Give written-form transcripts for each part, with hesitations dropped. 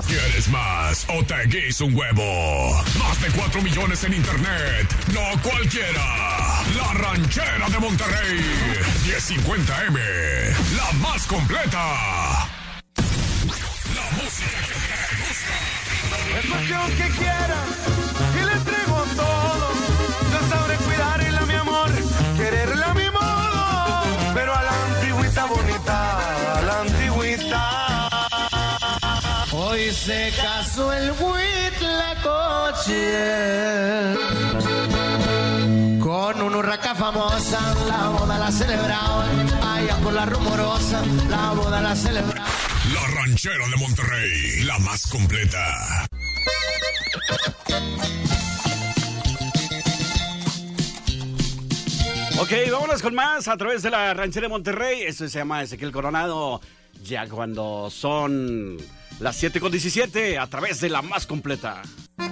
¿Quieres más o te guiso un huevo? Más de 4 millones en internet. No cualquiera. La Ranchera de Monterrey. 1050M. La más completa. La música que te gusta. Es cuestión que quiera y le entrego todo. Yo sabré cuidarla, mi amor, quererla a mi modo. Pero a la antigüita bonita, a la antigüita. Hoy se casó el Huitlacoche con una urraca famosa. La boda la celebraban allá por la Rumorosa. La boda la celebraban. La Ranchera de Monterrey, la más completa. Ok, vámonos con más a través de la Ranchera de Monterrey. Esto se llama Ezequiel Coronado. Ya cuando son las 7:17 a través de la más completa.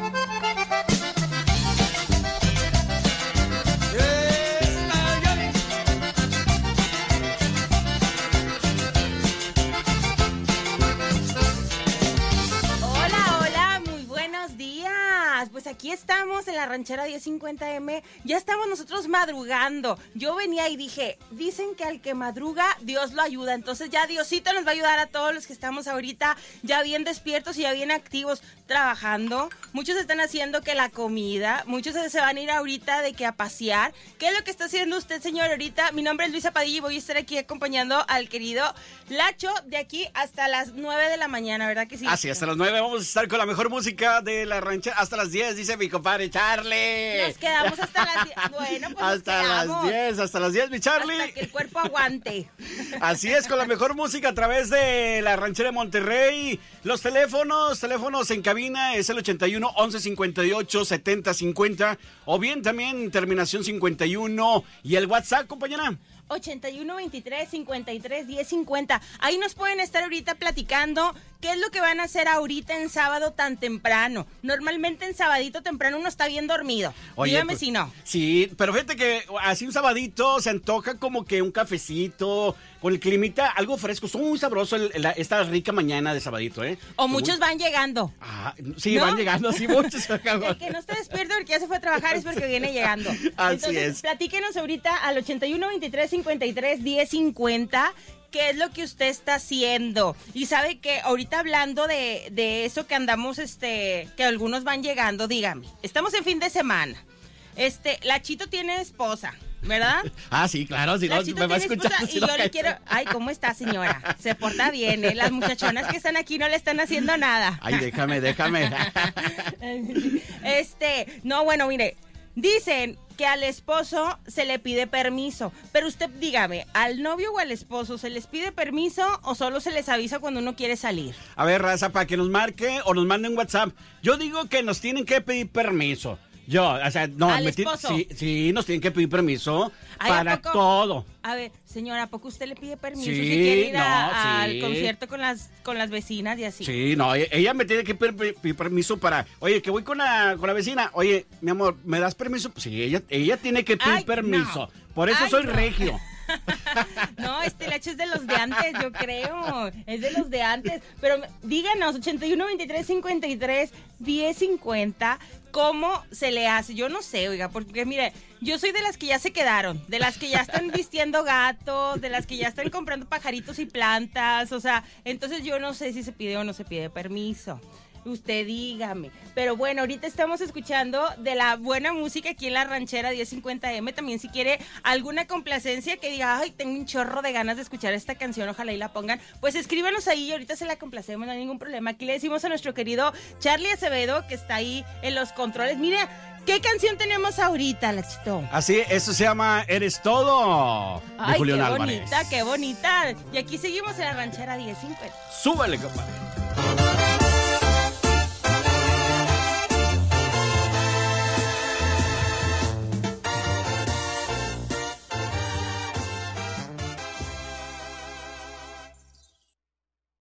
Pues aquí estamos en la Ranchera 1050M, ya estamos nosotros madrugando. Yo venía y dije, dicen que al que madruga, Dios lo ayuda. Entonces ya Diosito nos va a ayudar a todos los que estamos ahorita ya bien despiertos y ya bien activos, trabajando. Muchos están haciendo que la comida, muchos se van a ir ahorita de que a pasear. ¿Qué es lo que está haciendo usted, señor, ahorita? Mi nombre es Luisa Padilla y voy a estar aquí acompañando al querido Lacho de aquí hasta las 9 de la mañana, ¿verdad que sí? Así, hasta las 9 vamos a estar con la mejor música de la Ranchera, hasta las 10, dice mi compadre Charlie. Nos quedamos hasta las 10. Bueno, pues hasta las 10, mi Charlie. Hasta que el cuerpo aguante. Así es, con la mejor música a través de la Ranchera de Monterrey. Los teléfonos en cabina es el 81 11 58 70 50 o bien también terminación 51 y el WhatsApp, compañera. 81 23 53 10 50. Ahí nos pueden estar ahorita platicando qué es lo que van a hacer ahorita en sábado tan temprano. Normalmente en sabadito temprano uno está bien dormido. Oye, dígame pues, si no. Sí, pero fíjate que así un sabadito se antoja como que un cafecito con el climita, algo fresco. Son muy sabroso esta rica mañana de sabadito, ¿eh? O muchos van llegando. Ah, sí, ¿no? Van llegando, sí, muchos. El que no está despierto porque ya se fue a trabajar es porque viene llegando. Así Entonces, es. platíquenos ahorita al 81 23 53 10 50. ¿Qué es lo que usted está haciendo? Y sabe que ahorita hablando de eso que andamos, que algunos van llegando, dígame, estamos en fin de semana. Lachito tiene esposa, ¿verdad? Ah, sí, claro, si no, Lachito me va a tiene escuchar. esposa y yo le quiero... Ay, ¿cómo está, señora? Se porta bien, ¿eh? Las muchachonas que están aquí no le están haciendo nada. Ay, déjame. No, bueno, mire, dicen que al esposo se le pide permiso, pero usted dígame, ¿al novio o al esposo se les pide permiso o solo se les avisa cuando uno quiere salir? A ver, raza, para que nos marque o nos mande un WhatsApp. Yo digo que nos tienen que pedir permiso. ¿Al esposo? Sí, nos tienen que pedir permiso. Ay, para todo. A ver, señora, ¿a poco usted le pide permiso Sí, si quiere ir al sí. concierto con las vecinas y así? Sí, no, ella me tiene que pedir permiso para, oye, que voy con la vecina, oye, mi amor, ¿me das permiso? Pues sí, ella tiene que pedir permiso, no. por eso soy regio. No, Lacho es de los de antes, yo creo. Es de los de antes. Pero díganos, 81 23 53 10 50, ¿cómo se le hace? Yo no sé, oiga, porque mire, yo soy de las que ya se quedaron, de las que ya están vistiendo gatos, de las que ya están comprando pajaritos y plantas, o sea, entonces yo no sé si se pide o no se pide permiso. Usted dígame. Pero bueno, ahorita estamos escuchando de la buena música aquí en la Ranchera 1050M. También si quiere alguna complacencia que diga, ay, tengo un chorro de ganas de escuchar esta canción, ojalá y la pongan, pues escríbanos ahí y ahorita se la complacemos, no hay ningún problema. Aquí le decimos a nuestro querido Charlie Acevedo, que está ahí en los controles. Mira, ¿qué canción tenemos ahorita, Lachito? Así, eso se llama Eres Todo, de Ay, Julián qué Álvarez. bonita, qué bonita. Y aquí seguimos en la Ranchera 1050. Súbele, compadre.